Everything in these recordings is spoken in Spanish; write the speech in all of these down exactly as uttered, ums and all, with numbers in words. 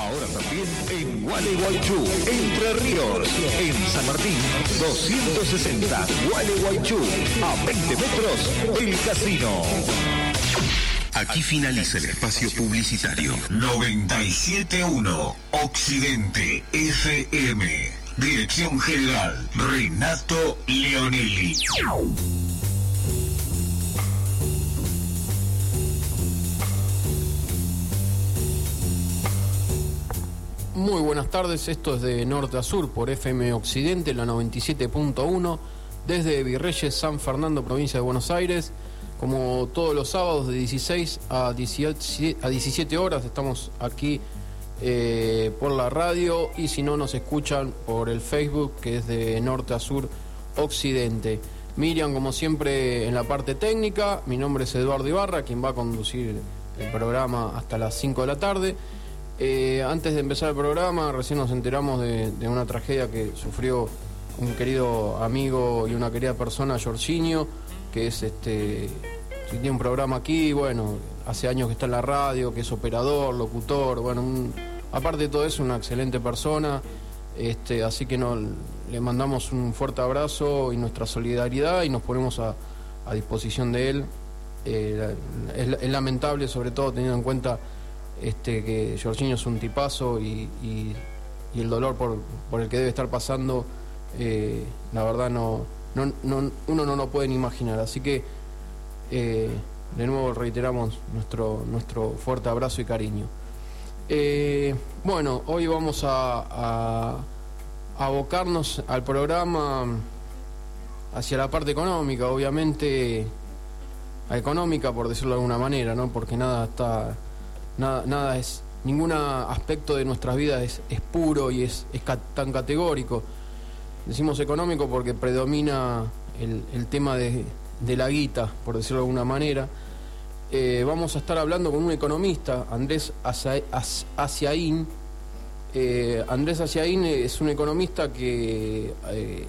Ahora también en Gualeguaychú, Entre Ríos, en San Martín, doscientos sesenta, Gualeguaychú, a veinte metros, el casino. Aquí finaliza el espacio publicitario. noventa y siete punto uno Occidente F M. Dirección General Renato Leonelli. Muy buenas tardes, esto es de Norte a Sur por F M Occidente, la noventa y siete punto uno, desde Virreyes, San Fernando, provincia de Buenos Aires. Como todos los sábados de dieciséis a diecisiete horas estamos aquí eh, por la radio, y si no nos escuchan por el Facebook, que es de Norte a Sur Occidente. Miriam, como siempre, en la parte técnica. Mi nombre es Eduardo Ibarra, quien va a conducir el programa hasta las cinco de la tarde. Eh, antes de empezar el programa, recién nos enteramos de, de una tragedia que sufrió un querido amigo y una querida persona, Jorginho, que es este tiene un programa aquí, bueno, hace años que está en la radio, que es operador, locutor, bueno, un, aparte de todo eso, una excelente persona, este, así que no, le mandamos un fuerte abrazo y nuestra solidaridad, y nos ponemos a, a disposición de él. Eh, es, es lamentable, sobre todo teniendo en cuenta este, que Jorginho es un tipazo, y, y, y el dolor por, por el que debe estar pasando, eh, la verdad no, no, no uno no lo puede ni imaginar, así que eh, de nuevo reiteramos nuestro, nuestro fuerte abrazo y cariño. Eh, bueno, hoy vamos a, a, a abocarnos al programa hacia la parte económica, obviamente económica por decirlo de alguna manera, ¿no? Porque nada está, nada, nada es, ningún aspecto de nuestras vidas es, es puro y es, es ca- tan categórico. Decimos económico porque predomina el, el tema de, de la guita, por decirlo de alguna manera. Eh, vamos a estar hablando con un economista, Andrés Aciaín. Eh, Andrés Aciaín es un economista que, eh,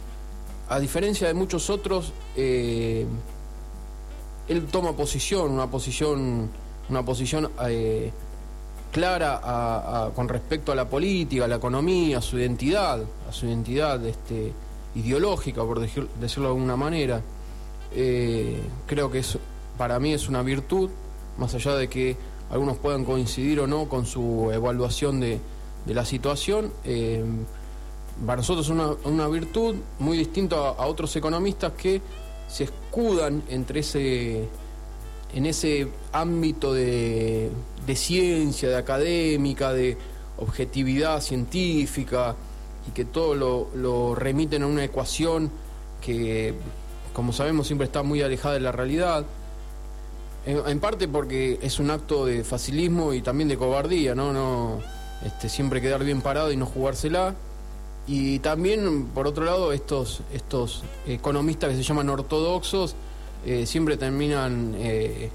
a diferencia de muchos otros, eh, él toma posición, una posición, una posición eh, clara a, a, con respecto a la política, a la economía, a su identidad, a su identidad este, ideológica, por decir, decirlo de alguna manera. Eh, creo que es, para mí es una virtud, más allá de que algunos puedan coincidir o no con su evaluación de, de la situación. Eh, para nosotros es una, una virtud muy distinta a, a otros economistas que se escudan entre ese, en ese ámbito de, de ciencia, de académica, de objetividad científica, y que todo lo, lo remiten a una ecuación que, como sabemos, siempre está muy alejada de la realidad, en, en parte porque es un acto de facilismo y también de cobardía, ¿no? no este, siempre quedar bien parado y no jugársela. Y también, por otro lado, estos, estos economistas que se llaman ortodoxos eh, siempre terminan eh,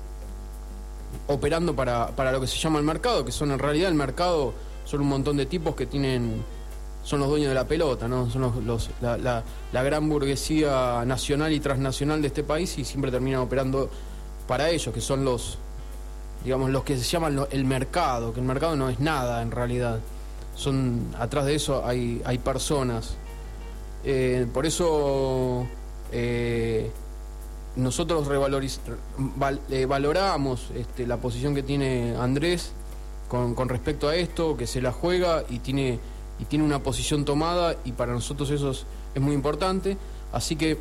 operando para, para lo que se llama el mercado, que son en realidad el mercado, son un montón de tipos que tienen, son los dueños de la pelota, ¿no? Son los, los, la, la, la gran burguesía nacional y transnacional de este país, y siempre terminan operando para ellos, que son los, digamos, los que se llaman lo, el mercado, que el mercado no es nada en realidad. Son, atrás de eso hay, hay personas. Eh, por eso eh, nosotros revaloriz, val, eh, valoramos este, la posición que tiene Andrés con, con respecto a esto, que se la juega y tiene, y tiene una posición tomada, y para nosotros eso es, es muy importante. Así que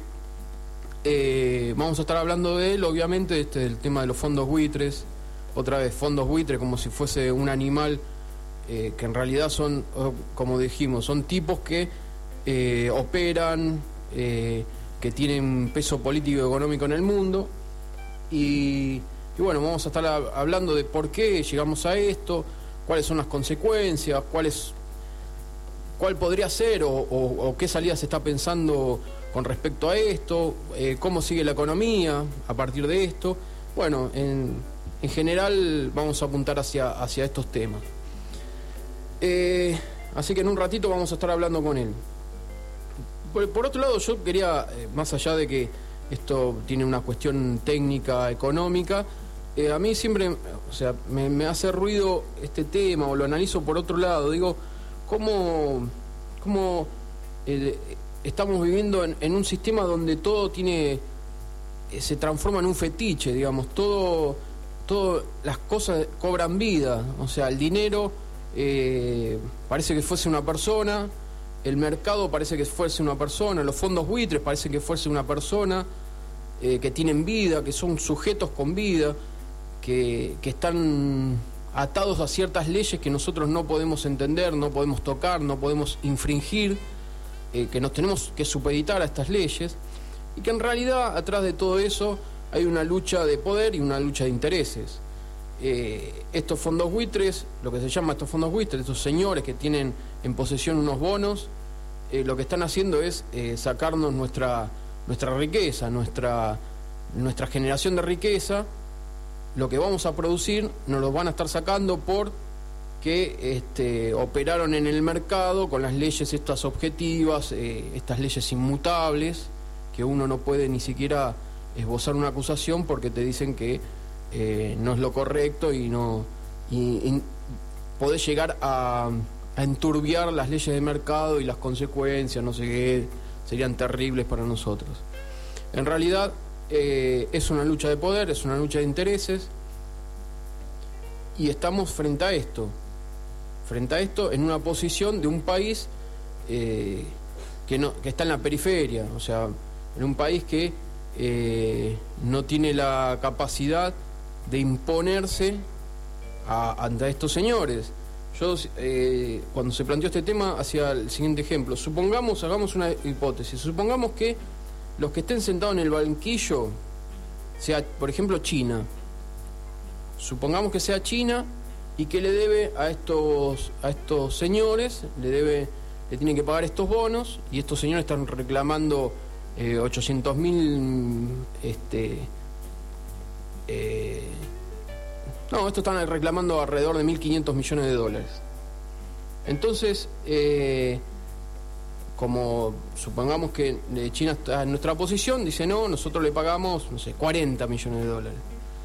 eh, vamos a estar hablando de él, obviamente, este, del tema de los fondos buitres. Otra vez, fondos buitres como si fuese un animal. Eh, que en realidad son, como dijimos, son tipos que eh, operan, eh, que tienen peso político y económico en el mundo, y, y bueno, vamos a estar a, hablando de por qué llegamos a esto, cuáles son las consecuencias, cuál es, cuál podría ser o, o, o qué salida se está pensando con respecto a esto, eh, cómo sigue la economía a partir de esto. Bueno, en, en general vamos a apuntar hacia, hacia estos temas. Eh, así que en un ratito vamos a estar hablando con él. Por, por otro lado, yo quería, eh, más allá de que esto tiene una cuestión técnica, económica, eh, a mí siempre, o sea, me, me hace ruido este tema, o lo analizo por otro lado. Digo, ¿cómo, cómo eh, estamos viviendo en, en un sistema donde todo tiene, eh, se transforma en un fetiche, digamos, todo, todo las cosas cobran vida, o sea, el dinero eh, parece que fuese una persona, el mercado parece que fuese una persona, los fondos buitres parece que fuese una persona, eh, que tienen vida, que son sujetos con vida, que, que están atados a ciertas leyes que nosotros no podemos entender, no podemos tocar, no podemos infringir, eh, que nos tenemos que supeditar a estas leyes, y que en realidad atrás de todo eso hay una lucha de poder y una lucha de intereses. Eh, estos fondos buitres, lo que se llama estos fondos buitres, estos señores que tienen en posesión unos bonos, eh, lo que están haciendo es eh, sacarnos nuestra, nuestra riqueza, nuestra, nuestra generación de riqueza. Lo que vamos a producir nos lo van a estar sacando por que este, operaron en el mercado con las leyes estas objetivas, eh, estas leyes inmutables, que uno no puede ni siquiera esbozar una acusación porque te dicen que eh, no es lo correcto y no y, y podés llegar a, a enturbiar las leyes de mercado y las consecuencias, no sé qué, serían terribles para nosotros. En realidad eh, es una lucha de poder, es una lucha de intereses, y estamos frente a esto, frente a esto en una posición de un país eh, que, no, que está en la periferia, o sea, en un país que eh, no tiene la capacidad de imponerse a, ante estos señores. Yo, eh, cuando se planteó este tema, hacía el siguiente ejemplo. Supongamos, hagamos una hipótesis, supongamos que los que estén sentados en el banquillo sea, por ejemplo, China. Supongamos que sea China y que le debe a estos, a estos señores, le debe, le tienen que pagar estos bonos, y estos señores están reclamando eh, ochocientos mil, este, eh, no, estos están reclamando alrededor de mil quinientos millones de dólares. Entonces, eh, como supongamos que China está en nuestra posición, dice no, nosotros le pagamos, no sé, cuarenta millones de dólares.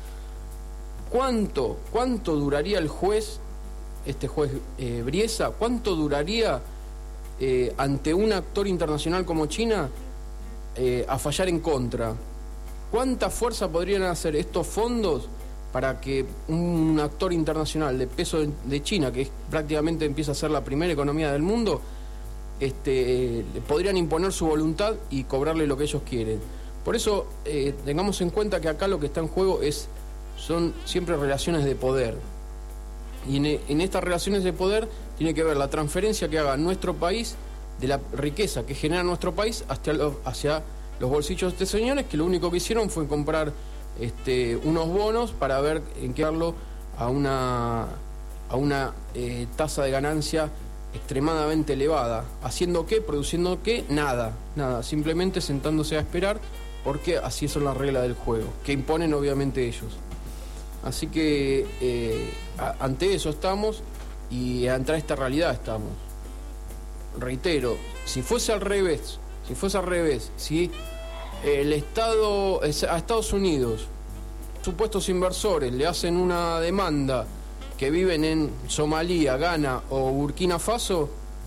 ¿Cuánto, cuánto duraría el juez, este juez eh, Briesa, cuánto duraría eh, ante un actor internacional como China eh, a fallar en contra? ¿Cuánta fuerza podrían hacer estos fondos para que un actor internacional de peso de China, que es, prácticamente empieza a ser la primera economía del mundo, este, eh, podrían imponer su voluntad y cobrarle lo que ellos quieren? Por eso eh, tengamos en cuenta que acá lo que está en juego es son siempre relaciones de poder, y en, en estas relaciones de poder tiene que ver la transferencia que haga nuestro país de la riqueza que genera nuestro país hacia los, hacia los bolsillos de estos señores, que lo único que hicieron fue comprar este, unos bonos para ver en qué darlo a una, a una eh, tasa de ganancia extremadamente elevada. ¿Haciendo qué? ¿Produciendo qué? Nada, nada, simplemente sentándose a esperar, porque así son las reglas del juego, que imponen obviamente ellos. Así que eh, a, ante eso estamos, y ante esta realidad estamos. Reitero, si fuese al revés, si fuese al revés, si el Estado, a Estados Unidos, supuestos inversores le hacen una demanda que viven en Somalia, Ghana o Burkina Faso,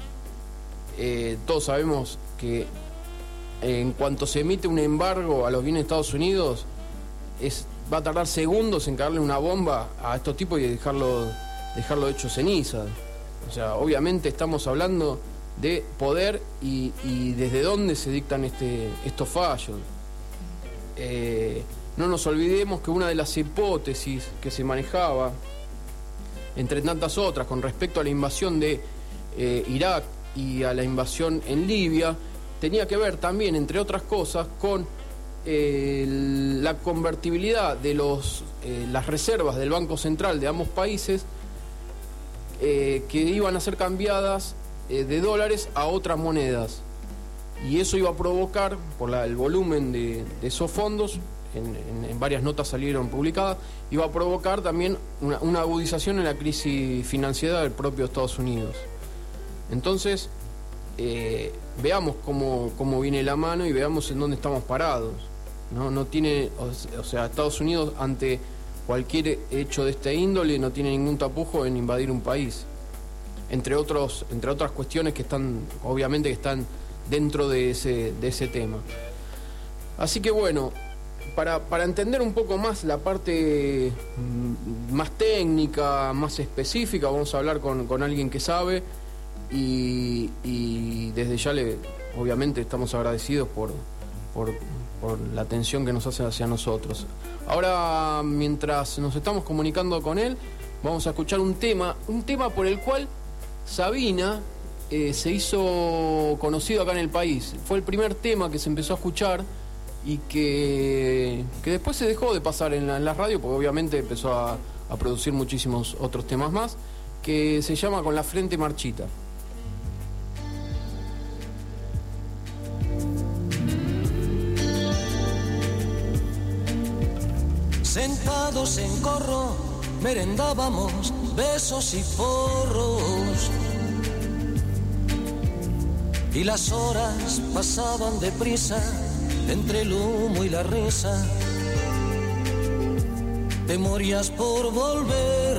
eh, todos sabemos que en cuanto se emite un embargo a los bienes de Estados Unidos, es va a tardar segundos en caerle una bomba a estos tipos y dejarlo, dejarlo hecho ceniza. O sea, obviamente estamos hablando de poder y, y desde dónde se dictan este, estos fallos. Eh, no nos olvidemos que una de las hipótesis que se manejaba, entre tantas otras, con respecto a la invasión de eh, Irak y a la invasión en Libia, tenía que ver también, entre otras cosas, con Eh, la convertibilidad de los, eh, las reservas del Banco Central de ambos países, eh, que iban a ser cambiadas eh, de dólares a otras monedas, y eso iba a provocar, por la, el volumen de, de esos fondos, en, en, en varias notas salieron publicadas, iba a provocar también una, una agudización en la crisis financiera del propio Estados Unidos. Entonces, eh, veamos cómo, cómo viene la mano y veamos en dónde estamos parados. No, no tiene, o sea, Estados Unidos ante cualquier hecho de este índole no tiene ningún tapujo en invadir un país, entre otros, entre otras cuestiones que están, obviamente que están dentro de ese, de ese tema. Así que bueno, para, para entender un poco más la parte más técnica, más específica, vamos a hablar con, con alguien que sabe y, y desde ya le, obviamente estamos agradecidos por, por, por la atención que nos hace hacia nosotros. Ahora, mientras nos estamos comunicando con él, vamos a escuchar un tema, un tema por el cual Sabina eh, se hizo conocido acá en el país. Fue el primer tema que se empezó a escuchar y que, que después se dejó de pasar en la, en la radio, porque obviamente empezó a, a producir muchísimos otros temas más, que se llama Con la frente marchita. Sentados en corro, merendábamos besos y porros. Y las horas pasaban deprisa entre el humo y la risa. Te morías por volver.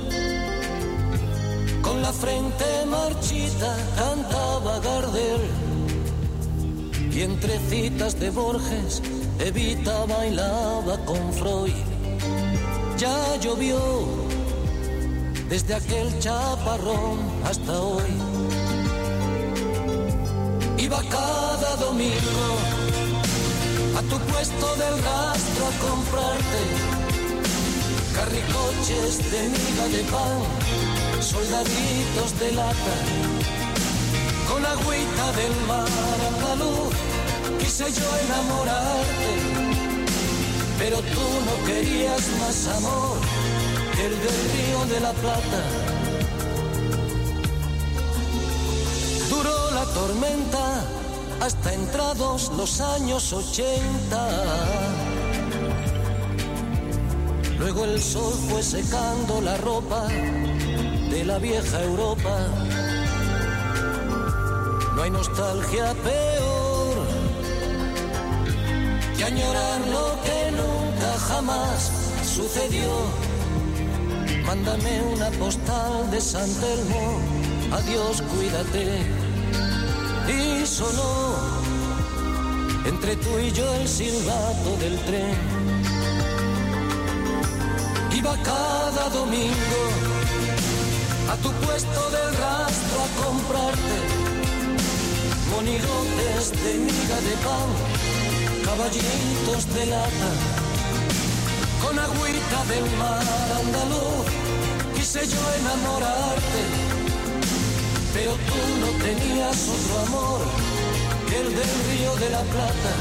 Con la frente marchita cantaba Gardel. Y entre citas de Borges, Evita bailaba con Freud. Ya llovió desde aquel chaparrón hasta hoy. Iba cada domingo a tu puesto del rastro a comprarte carricoches de miga de pan, soldaditos de lata, con agüita del mar andaluz. Quise yo enamorarte, pero tú no querías más amor que el del Río de la Plata. Duró la tormenta hasta entrados los años ochenta. Luego el sol fue secando la ropa de la vieja Europa. No hay nostalgia peor que añorar lo que nunca jamás sucedió. Mándame una postal de San Telmo, adiós, cuídate. Y sonó entre tú y yo el silbato del tren. Iba cada domingo a tu puesto del rastro a comprarte monigotes de miga de pan, caballitos de lata, con agüita del mar andaluz. Quise yo enamorarte, pero tú no tenías otro amor que el del Río de la Plata.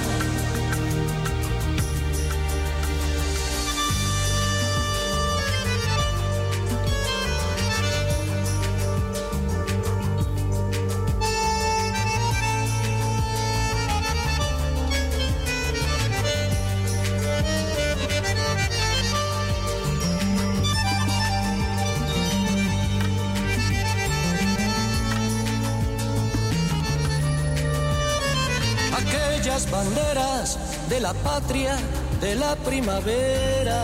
Banderas de la patria, de la primavera,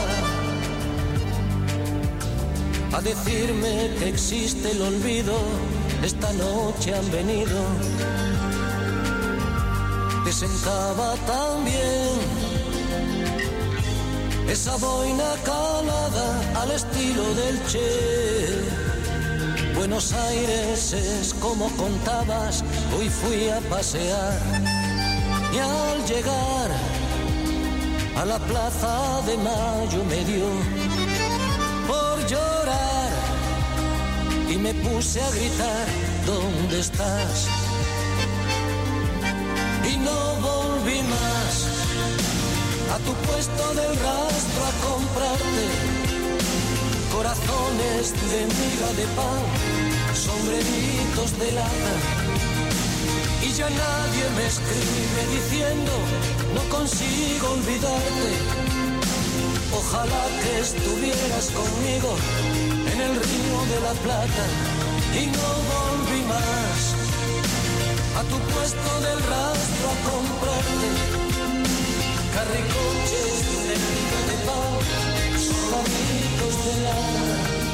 a decirme que existe el olvido, esta noche han venido. Te sentaba tan bien esa boina calada al estilo del Che. Buenos Aires es como contabas, hoy fui a pasear. Y al llegar a la plaza de Mayo me dio por llorar y me puse a gritar, ¿dónde estás? Y no volví más a tu puesto del rastro a comprarte corazones de miga de pan, sombreritos de lata. Y ya nadie me escribe diciendo, no consigo olvidarte. Ojalá que estuvieras conmigo en el Río de la Plata. Y no volví más a tu puesto del rastro a comprarte carricoches de miga de pan, carritos de lana.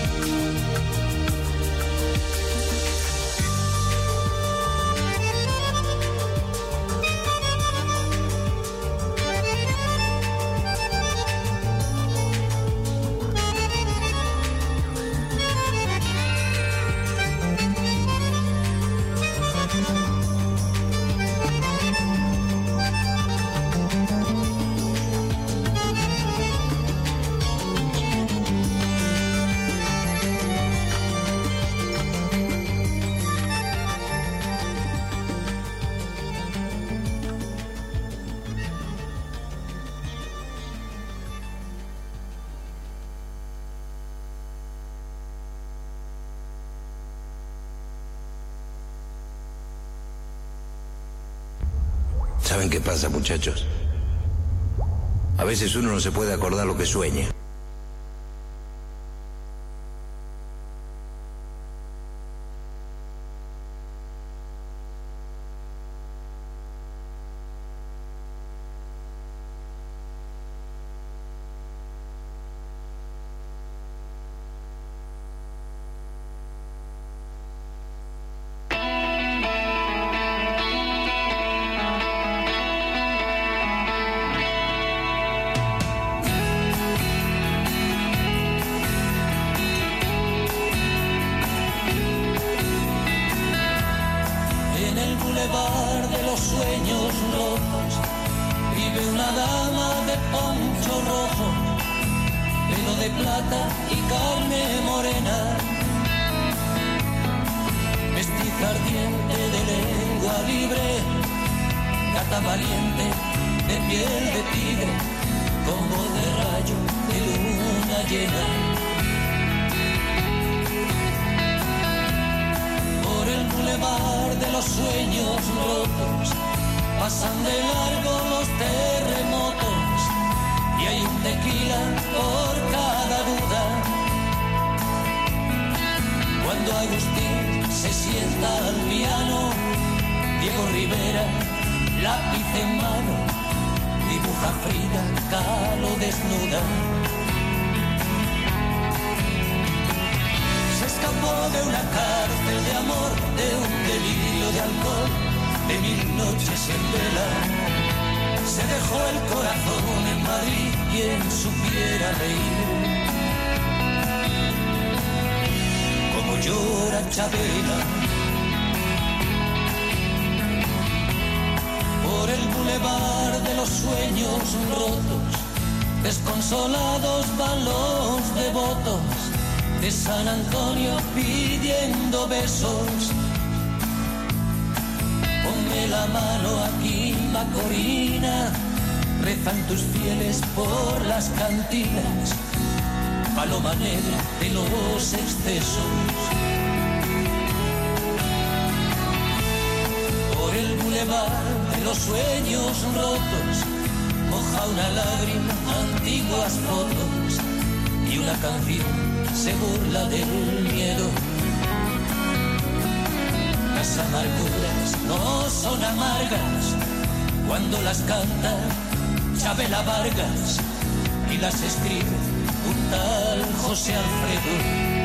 ¿Saben qué pasa, muchachos? A veces uno no se puede acordar lo que sueña. Paloma negra de los excesos. Por el bulevar de los sueños rotos moja una lágrima antiguas fotos y una canción se burla del miedo. Las amarguras no son amargas cuando las canta Chabela Vargas y las escribe un tal José Alfredo.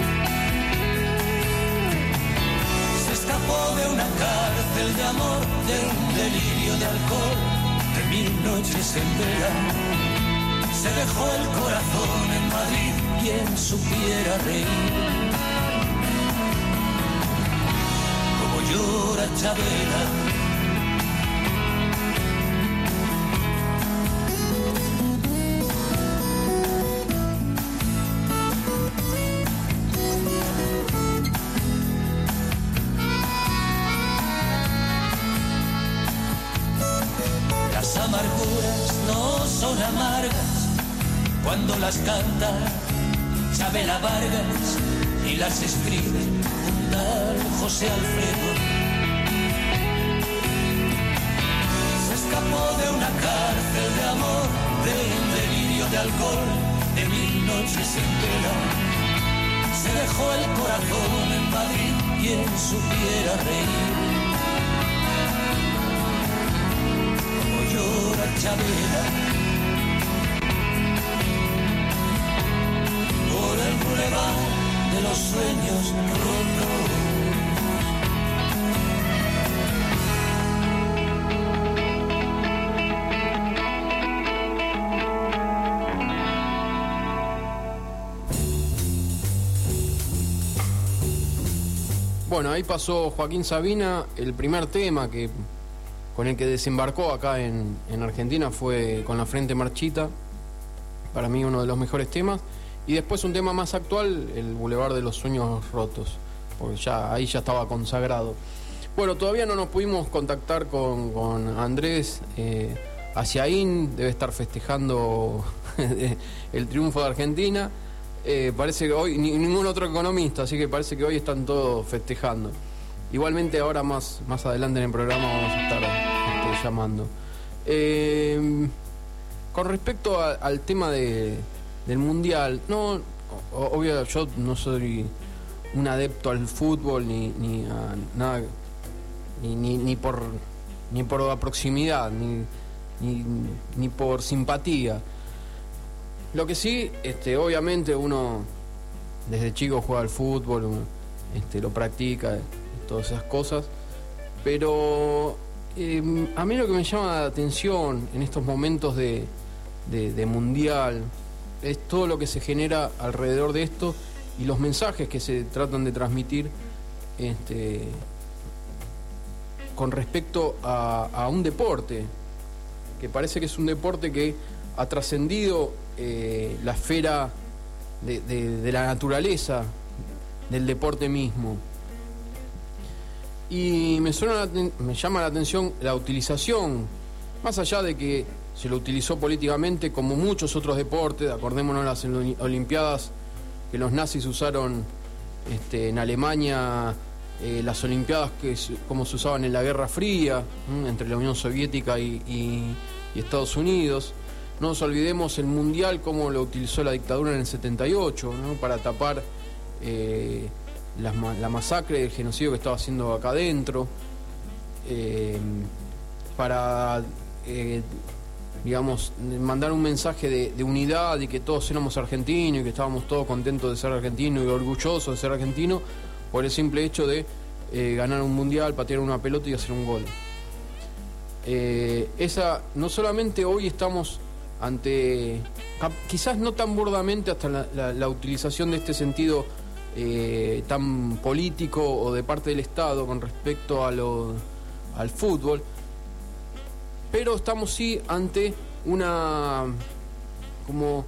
Se escapó de una cárcel de amor, de un delirio de alcohol, de mil noches en verano. Se dejó el corazón en Madrid, quien supiera reír. Como llora Chabela. Cuando las canta Chabela Vargas y las escribe un tal José Alfredo. Se escapó de una cárcel de amor, de un delirio de alcohol, de mil noches en vela. Se dejó el corazón en Madrid, quien supiera reír. Como llora Chabela. prueba de los sueños rotos. Bueno, ahí pasó Joaquín Sabina. El primer tema que con el que desembarcó acá en, en Argentina fue Con la frente marchita. Para mí uno de los mejores temas. Y después un tema más actual, el Boulevard de los Sueños Rotos, porque ya ahí ya estaba consagrado. Bueno, todavía no nos pudimos contactar con, con Andrés eh, Aciaín, debe estar festejando el triunfo de Argentina. Eh, parece que hoy ni, ningún otro economista, así que parece que hoy están todos festejando. Igualmente ahora más, más adelante en el programa vamos a estar este, llamando. Eh, con respecto a, al tema de, del Mundial, no, obvio yo no soy un adepto al fútbol ni, ni a nada, ni, ni, ni por ni por la proximidad, ni, ni, ni por simpatía. Lo que sí, este, obviamente uno desde chico juega al fútbol, uno, este, lo practica, todas esas cosas, pero eh, a mí lo que me llama la atención en estos momentos de, de, de mundial es todo lo que se genera alrededor de esto y los mensajes que se tratan de transmitir este, con respecto a, a un deporte, que parece que es un deporte que ha trascendido eh, la esfera de, de, de la naturaleza del deporte mismo. Y me, suena la, me llama la atención la utilización, más allá de que se lo utilizó políticamente como muchos otros deportes. Acordémonos las Olimpiadas que los nazis usaron este, en Alemania, eh, las Olimpiadas que como se usaban en la Guerra Fría, ¿m? entre la Unión Soviética y, y, y Estados Unidos. No nos olvidemos el Mundial como lo utilizó la dictadura en el setenta y ocho, ¿no? Para tapar eh, la, la masacre, el genocidio que estaba haciendo acá adentro, eh, para, eh, digamos, mandar un mensaje de, de unidad y que todos éramos argentinos y que estábamos todos contentos de ser argentinos y orgullosos de ser argentinos por el simple hecho de eh, ganar un Mundial, patear una pelota y hacer un gol. Eh, esa, no solamente hoy estamos ante, quizás no tan burdamente hasta la, la, la utilización de este sentido eh, tan político o de parte del Estado con respecto a lo, al fútbol, pero estamos sí ante una como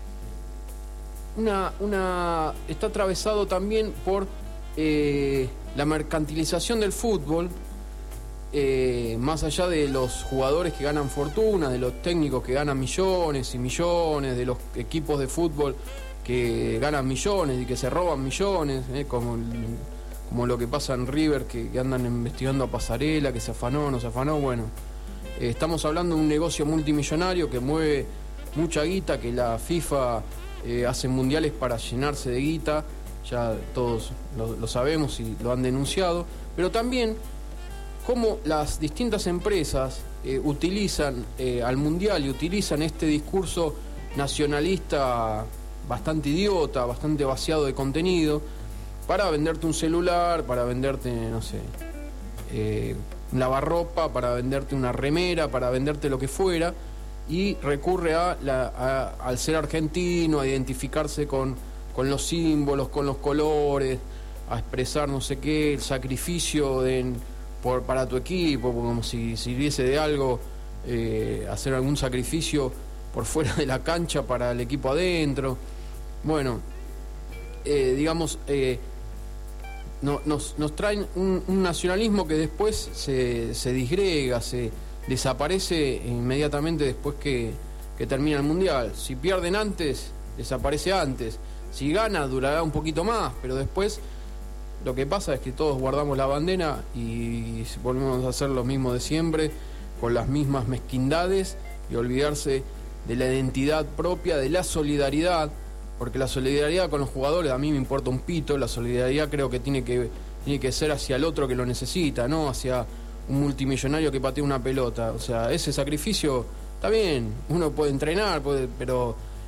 una, una está atravesado también por eh, la mercantilización del fútbol. Eh, más allá de los jugadores que ganan fortuna, de los técnicos que ganan millones y millones, de los equipos de fútbol que ganan millones y que se roban millones, eh, como, como lo que pasa en River, que, que andan investigando a Pasarela, que se afanó, no se afanó. Bueno, eh, estamos hablando de un negocio multimillonario que mueve mucha guita, que la FIFA eh, hace mundiales para llenarse de guita, ya todos lo, lo sabemos y lo han denunciado, pero también cómo las distintas empresas eh, utilizan eh, al Mundial y utilizan este discurso nacionalista bastante idiota, bastante vaciado de contenido, para venderte un celular, para venderte, no sé, eh, un lavarropa, para venderte una remera, para venderte lo que fuera, y recurre a, la, a al ser argentino, a identificarse con, con los símbolos, con los colores, a expresar no sé qué, el sacrificio de... Por, para tu equipo, como si sirviese de algo eh, hacer algún sacrificio por fuera de la cancha para el equipo adentro. Bueno, eh, digamos, eh, no, nos, nos traen un, un nacionalismo que después se, se disgrega, se desaparece inmediatamente después que, que termina el Mundial. Si pierden antes, desaparece antes. Si gana, durará un poquito más, pero después... Lo que pasa es que todos guardamos la bandera y volvemos a hacer lo mismo de siempre, con las mismas mezquindades, y olvidarse de la identidad propia, de la solidaridad, porque la solidaridad con los jugadores a mí me importa un pito. La solidaridad creo que tiene que, tiene que ser hacia el otro que lo necesita, no hacia un multimillonario que patea una pelota. O sea, ese sacrificio está bien, uno puede entrenar, puede, pero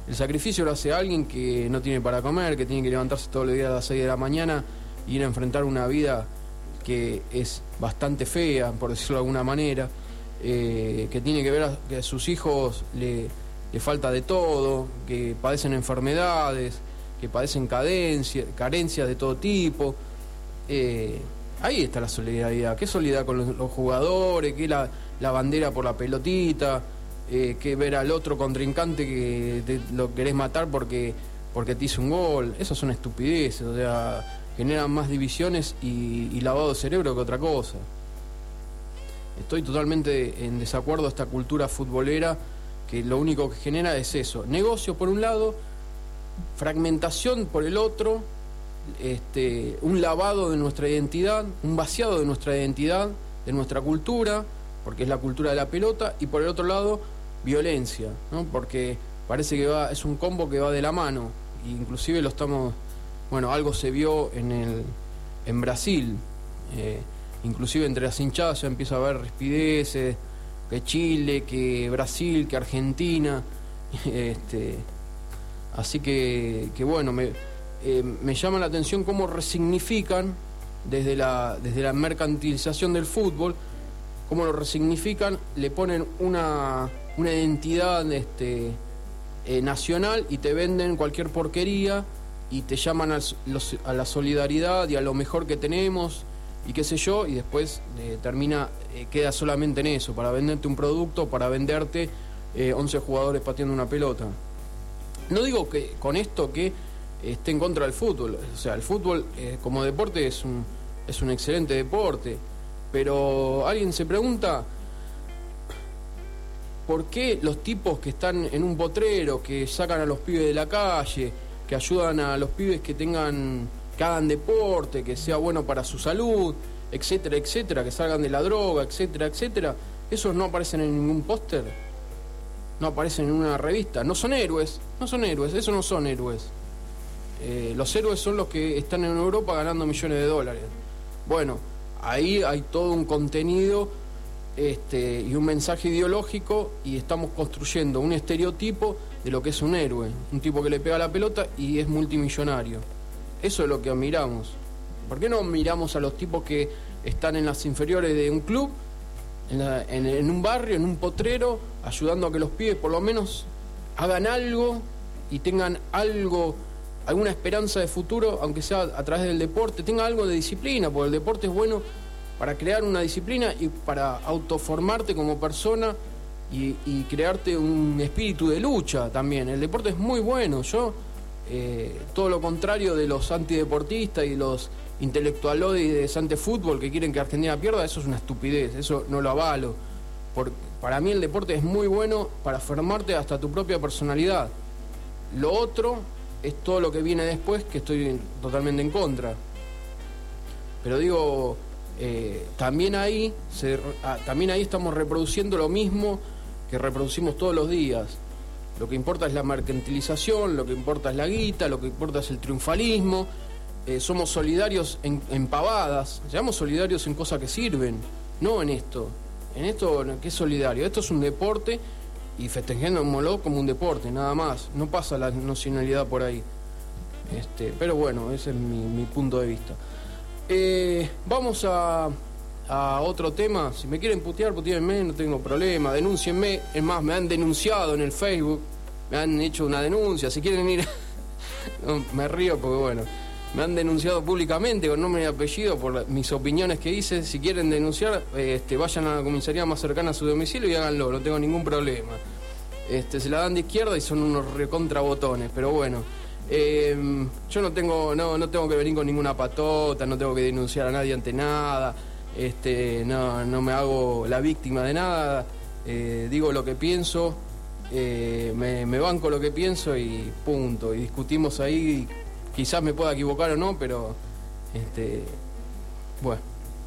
El sacrificio lo hace alguien que no tiene para comer, que tiene que levantarse todos los días a las seis de la mañana e ir a enfrentar una vida que es bastante fea, por decirlo de alguna manera, eh, que tiene que ver a, que a sus hijos le, le falta de todo, que padecen enfermedades, que padecen cadencia, carencias de todo tipo. Eh, ahí está la solidaridad. ¿Qué solidaridad con los, los jugadores? ¿Qué la, la bandera por la pelotita? Eh, que ver al otro contrincante que te, lo querés matar porque, porque te hizo un gol. Esas son estupideces, o sea, generan más divisiones y, y lavado de cerebro que otra cosa. Estoy totalmente en desacuerdo a esta cultura futbolera que lo único que genera es eso: negocio por un lado, fragmentación por el otro, este, un lavado de nuestra identidad, un vaciado de nuestra identidad, de nuestra cultura, porque es la cultura de la pelota, y por el otro lado, violencia, ¿no? Porque parece que va, es un combo que va de la mano, e inclusive lo estamos, bueno, algo se vio en el en Brasil, eh, inclusive entre las hinchadas ya empieza a haber rispideces, que Chile, que Brasil, que Argentina, este, así que, que bueno, me, eh, me llama la atención cómo resignifican desde la, desde la mercantilización del fútbol, cómo lo resignifican, le ponen una, una identidad este, eh, nacional y te venden cualquier porquería y te llaman a, los, a la solidaridad y a lo mejor que tenemos y qué sé yo, y después eh, termina, eh, queda solamente en eso, para venderte un producto, para venderte eh, once jugadores pateando una pelota. No digo que con esto que esté en contra del fútbol, o sea, el fútbol eh, como deporte es un, es un excelente deporte, pero alguien se pregunta ¿por qué los tipos que están en un potrero, que sacan a los pibes de la calle, que ayudan a los pibes que tengan, que hagan deporte, que sea bueno para su salud, etcétera, etcétera, que salgan de la droga, etcétera, etcétera, esos no aparecen en ningún póster, no aparecen en una revista? No son héroes, no son héroes, esos no son héroes. Eh, los héroes son los que están en Europa ganando millones de dólares. Bueno, ahí hay todo un contenido este, y un mensaje ideológico, y estamos construyendo un estereotipo de lo que es un héroe, un tipo que le pega la pelota y es multimillonario. Eso es lo que admiramos. ¿Por qué no miramos a los tipos que están en las inferiores de un club, en, la, en, en un barrio, en un potrero, ayudando a que los pibes por lo menos hagan algo y tengan algo, alguna esperanza de futuro, aunque sea a través del deporte, tenga algo de disciplina, porque el deporte es bueno para crear una disciplina y para autoformarte como persona y, y crearte un espíritu de lucha también. El deporte es muy bueno. Yo, eh, todo lo contrario de los antideportistas y los intelectualoides antifútbol que quieren que Argentina pierda, eso es una estupidez, eso no lo avalo. Por, para mí el deporte es muy bueno para formarte hasta tu propia personalidad. Lo otro es todo lo que viene después, que estoy totalmente en contra. Pero digo, eh, también ahí se, ah, también ahí estamos reproduciendo lo mismo que reproducimos todos los días. Lo que importa es la mercantilización, lo que importa es la guita, lo que importa es el triunfalismo. Eh, somos solidarios en, en pavadas, seamos solidarios en cosas que sirven, no en esto. En esto, ¿qué es solidario? Esto es un deporte y festejémoslo como un deporte, nada más. No pasa la nacionalidad por ahí. Este, pero bueno, ese es mi, mi punto de vista. Eh, vamos a, a otro tema. Si me quieren putear, puteenme, no tengo problema. Denúncienme. Es más, me han denunciado en el Facebook. Me han hecho una denuncia. Si quieren ir... no, me río porque bueno... Me han denunciado públicamente con nombre y apellido por mis opiniones que hice. Si quieren denunciar, este, vayan a la comisaría más cercana a su domicilio y háganlo, no tengo ningún problema. Este, se la dan de izquierda y son unos recontrabotones, pero bueno. Eh, yo no tengo, no, no tengo que venir con ninguna patota, no tengo que denunciar a nadie ante nada. Este, no, no me hago la víctima de nada. Eh, digo lo que pienso, eh, me, me banco lo que pienso y punto. Y discutimos ahí. Quizás me pueda equivocar o no, pero este, bueno,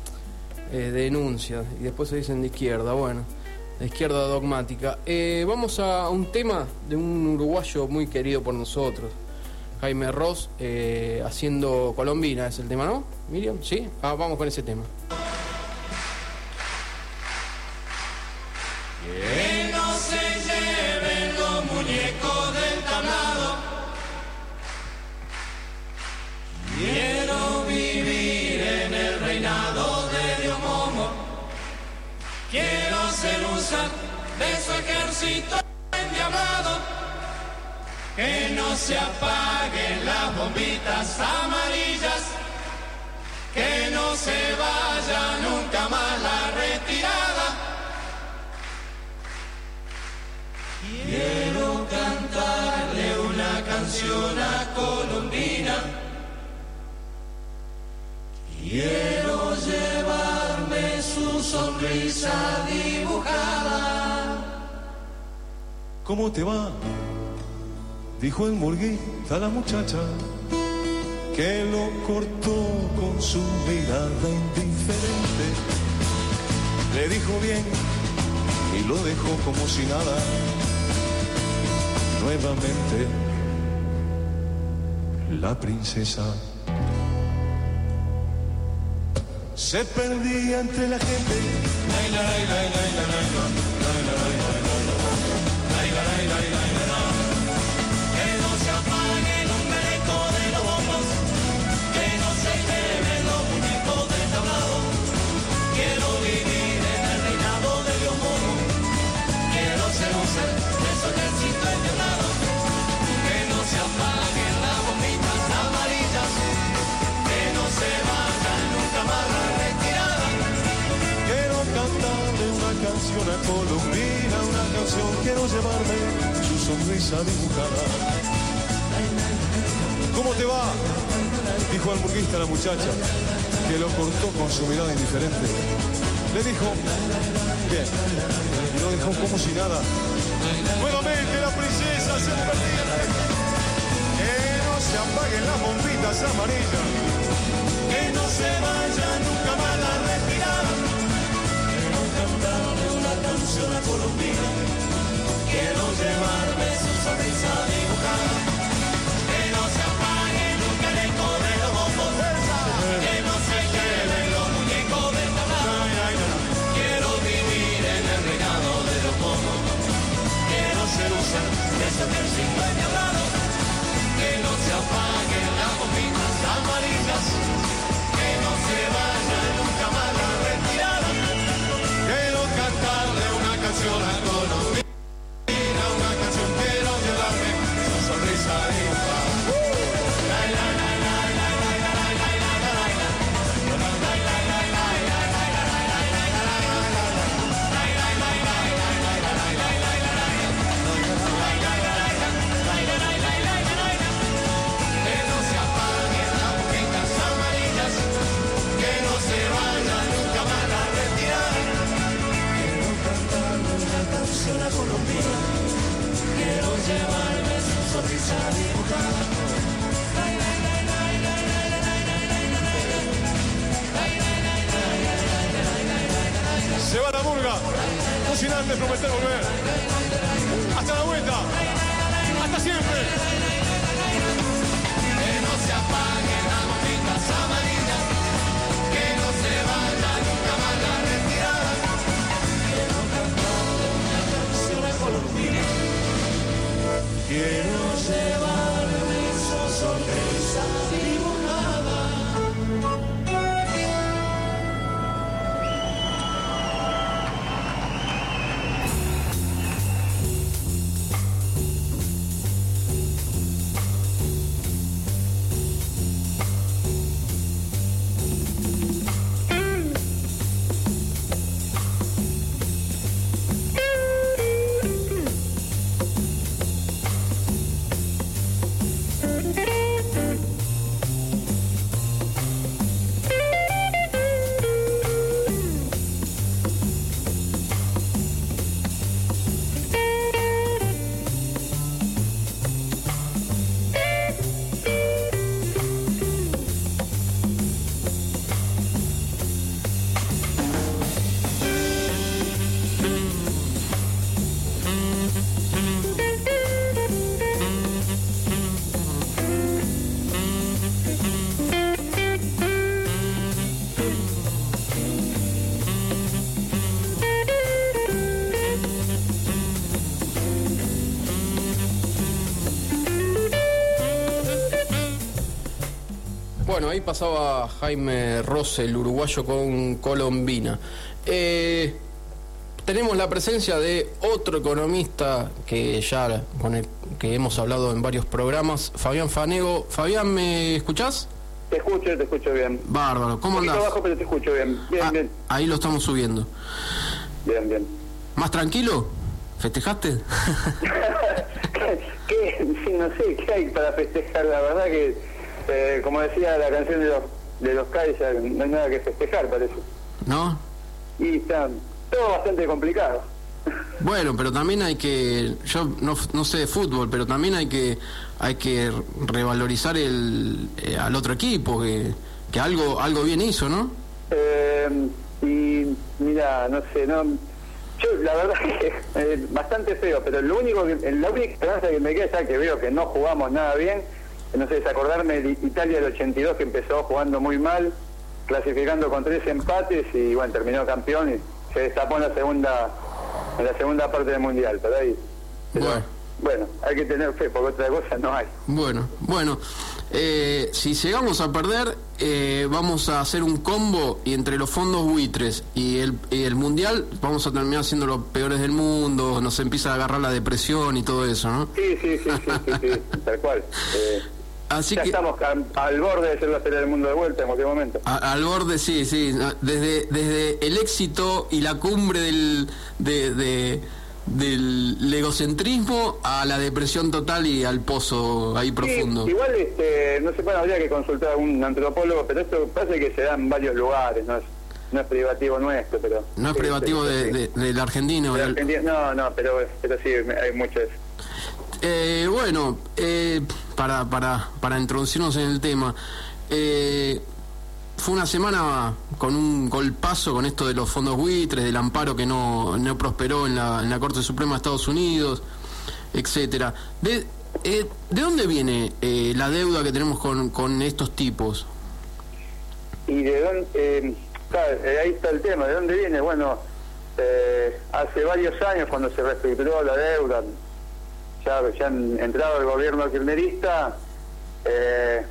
eh, denuncia y después se dicen de izquierda, bueno, de izquierda dogmática. Eh, vamos a un tema de un uruguayo muy querido por nosotros, Jaime Ross, eh, haciendo Colombina, es el tema, ¿no? Miriam, ¿sí? Ah, vamos con ese tema. Que no se lleven los muñecos del tablao. se luzcan de su ejército endiablado, que no se apaguen las bombitas amarillas, que no se vaya nunca más la retirada. Quiero cantarle una canción a Colombina, quiero llevarme su sonrisa dibujada. ¿Cómo te va? Dijo el murguista a la muchacha, que lo cortó con su mirada indiferente. Le dijo bien y lo dejó como si nada. Nuevamente la princesa se perdía entre la gente. Que no se apague el humereco de los bombos, que no se lleven los muñecos del tablado. Quiero vivir en el reinado de Dios Momo, quiero ser un ser de su ejército endiablado. Que no se apaguen las bombitas amarillas, que no se vayan nunca más la retirada. Quiero cantarle una canción a Colombina, una canción, quiero llevarme su sonrisa dibujada. ¿Cómo te va? Dijo al murguista a la muchacha, que lo cortó con su mirada indiferente. Le dijo, bien, y lo dejó como si nada. Nuevamente la princesa se perdía. Que no se apaguen las bombitas amarillas, Que no se vaya nunca más la retirada. Quiero cantarle una canción a Colombina, quiero llevarme su sonrisa dibujada. Que no se apague nunca el eco de los bombos, que no se lleven los muñecos del tablado. Quiero vivir en el reinado de los momos, quiero ser un ser de su ejército endiablado. Que no se apaguen las bombitas amarillas, que no se vaya nunca más la retirada. Quiero cantarle una canción a Colombina, una canción, quiero llevarme su sonrisa dibujada. Que no se apaguen las bombitas amarillas, que no se vaya nunca más la retirada. Quiero cantarle una canción a Colombina, quiero llevarme su sonrisa dibujada. se va la murga, no sin antes prometer volver. Hasta la vuelta, hasta siempre. Que no se apaguen las bombitas amarillas, que no se vaya nunca más la retirada. Quiero cantar una canción a Colombina, quiero llevarme su sonrisa dibujada. Bueno, ahí pasaba Jaime Ross, el uruguayo, con Colombina. Eh, tenemos la presencia de otro economista que ya con el que hemos hablado en varios programas, Fabián Fanego. Fabián, ¿me escuchás? Te escucho, te escucho bien. Bárbaro, ¿cómo andás? Un poquito bajo, pero te escucho bien. Bien, ah, bien. Ahí lo estamos subiendo. Bien, bien. ¿Más tranquilo? ¿Festejaste? ¿Qué, qué, sí, no sé, ¿qué hay para festejar? La verdad que, eh, como decía la canción de los, de los Cais, no hay nada que festejar, parece. ¿No? Y está todo bastante complicado. Bueno, pero también hay que, yo no, no sé de fútbol, pero también hay que hay que revalorizar el eh, al otro equipo, que, que algo algo bien hizo, ¿no? Eh, y mira, no sé, no yo la verdad que es eh, bastante feo, pero lo único que, la única esperanza que me queda es que veo que no jugamos nada bien, no sé, es acordarme de Italia del ochenta y dos, que empezó jugando muy mal, clasificando con tres empates y bueno, terminó campeón y se destapó en la segunda en la segunda parte del mundial, por ahí. Pero, bueno. bueno, hay que tener fe, porque otra cosa no hay. Bueno, bueno, eh, si llegamos a perder, eh, vamos a hacer un combo y entre los fondos buitres y el, y el mundial vamos a terminar siendo los peores del mundo, nos empieza a agarrar la depresión y todo eso, ¿no? Sí, sí, sí, sí, sí, sí, tal cual. Eh, Así ya que estamos a, al borde de ser la serie del mundo de vuelta en cualquier momento. A, al borde, sí, sí. Desde desde el éxito y la cumbre del de, de, del egocentrismo a la depresión total y al pozo ahí profundo. Sí, igual, este, no sé, bueno, habría que consultar a un antropólogo, pero esto parece que se da en varios lugares, no es, no es privativo nuestro, pero... No es sí, privativo sí, de, sí. de, del argentino. De Argentina, no, no, pero, pero sí, hay muchos... Eh, bueno, eh, para, para, para introducirnos en el tema, eh, fue una semana con un golpazo con esto de los fondos buitres, del amparo que no, no prosperó en la, en la Corte Suprema de Estados Unidos, etcétera. De, eh, ¿De dónde viene eh, la deuda que tenemos con, con estos tipos? Y de dónde, eh, claro, ahí está el tema, ¿de dónde viene? Bueno, eh, hace varios años cuando se reestructuró la deuda, ya, ya han entrado el gobierno kirchnerista, eh,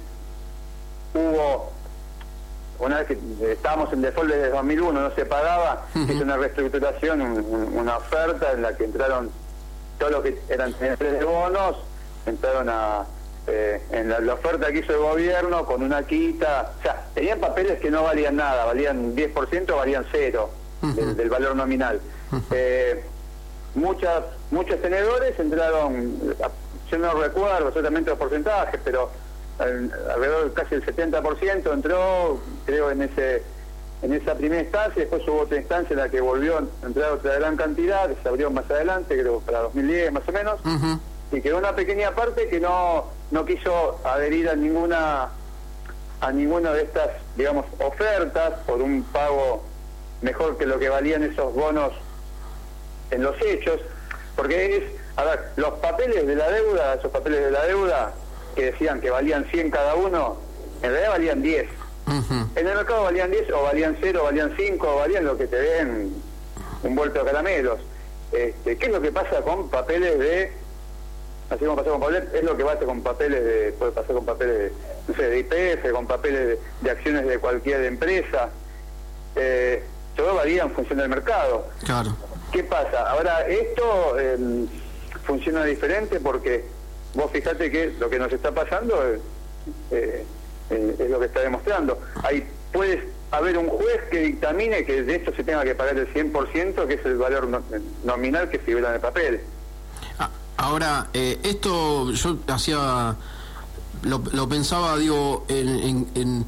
hubo, una vez que estábamos en default desde dos mil uno, no se pagaba, uh-huh. hizo una reestructuración, un, un, una oferta en la que entraron todos los que eran tenedores de bonos, entraron a eh, en la, la oferta que hizo el gobierno con una quita, o sea, tenían papeles que no valían nada, valían diez por ciento, valían cero uh-huh. del, del valor nominal. Uh-huh. Eh, muchas muchos tenedores entraron, yo no recuerdo exactamente los porcentajes, pero alrededor casi el setenta por ciento entró, creo, en ese en esa primera instancia. Después hubo otra instancia en la que volvió a entrar otra gran cantidad, que se abrió más adelante, creo para dos mil diez más o menos, uh-huh. y quedó una pequeña parte que no no quiso adherir a ninguna a ninguna de estas, digamos, ofertas por un pago mejor que lo que valían esos bonos en los hechos, porque es, a ver, los papeles de la deuda, esos papeles de la deuda que decían que valían cien cada uno, en realidad valían diez. Uh-huh. En el mercado valían diez, o valían cero, o valían cinco, o valían lo que te den un vuelto de caramelos. Este, ¿Qué es lo que pasa con papeles de, así como pasa con papeles, es lo que pasa con papeles de, puede pasar con papeles de, no sé, de I P F, con papeles de, de acciones de cualquier empresa? Eh, todo varía en función del mercado. Claro. ¿Qué pasa? Ahora, esto eh, funciona diferente porque vos fijate que lo que nos está pasando eh, eh, eh, es lo que está demostrando. Ahí puede haber un juez que dictamine que de esto se tenga que pagar el cien por ciento, que es el valor no, nominal que figura en el papel. Ahora, eh, esto yo hacía, lo, lo pensaba, digo, en, en, en,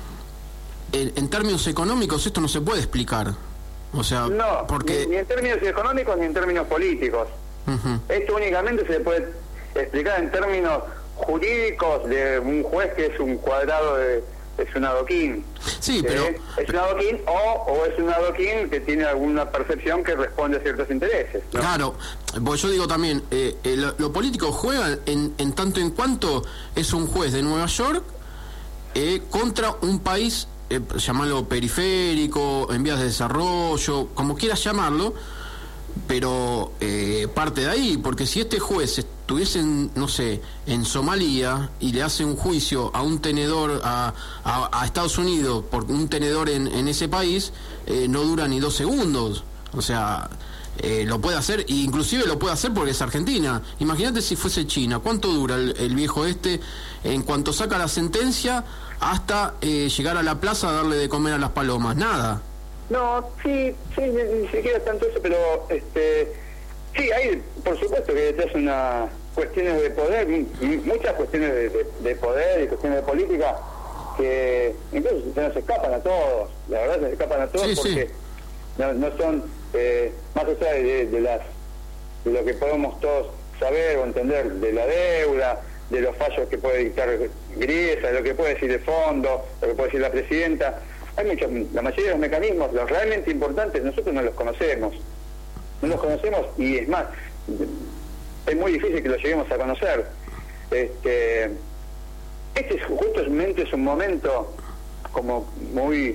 en, en términos económicos esto no se puede explicar. O sea, no, porque... ni, ni en términos económicos ni en términos políticos. Uh-huh. Esto únicamente se puede explicar en términos jurídicos de un juez que es un cuadrado de... es un adoquín. Sí, pero... ¿Eh? Es un adoquín o, o es un adoquín que tiene alguna percepción que responde a ciertos intereses, ¿no? Claro, pues yo digo también, eh, eh, lo, lo político juega en, en tanto en cuanto es un juez de Nueva York eh, contra un país, eh, llamarlo periférico, en vías de desarrollo, como quieras llamarlo, pero eh, parte de ahí, porque si este juez estuviese, en, no sé, en Somalia y le hace un juicio a un tenedor, a, a, a Estados Unidos por un tenedor en, en ese país, eh, no dura ni dos segundos. O sea, eh, lo puede hacer, e inclusive lo puede hacer porque es Argentina. Imagínate si fuese China, ¿cuánto dura el, el viejo este en cuanto saca la sentencia hasta eh, llegar a la plaza a darle de comer a las palomas? Nada. No, sí, sí, ni, ni siquiera tanto eso, pero este, sí, hay, por supuesto que detrás una cuestiones de poder, muchas cuestiones de, de, de poder y cuestiones de política que incluso se nos escapan a todos, la verdad se nos escapan a todos sí, porque sí. No, no son, eh, más allá de, de, las, de lo que podemos todos saber o entender de la deuda, de los fallos que puede dictar Griesa, de lo que puede decir el fondo, lo que puede decir la presidenta. Hay muchos, la mayoría de los mecanismos, los realmente importantes, nosotros no los conocemos. No los conocemos y es más, es muy difícil que los lleguemos a conocer. Este, este es, justamente es un momento como muy,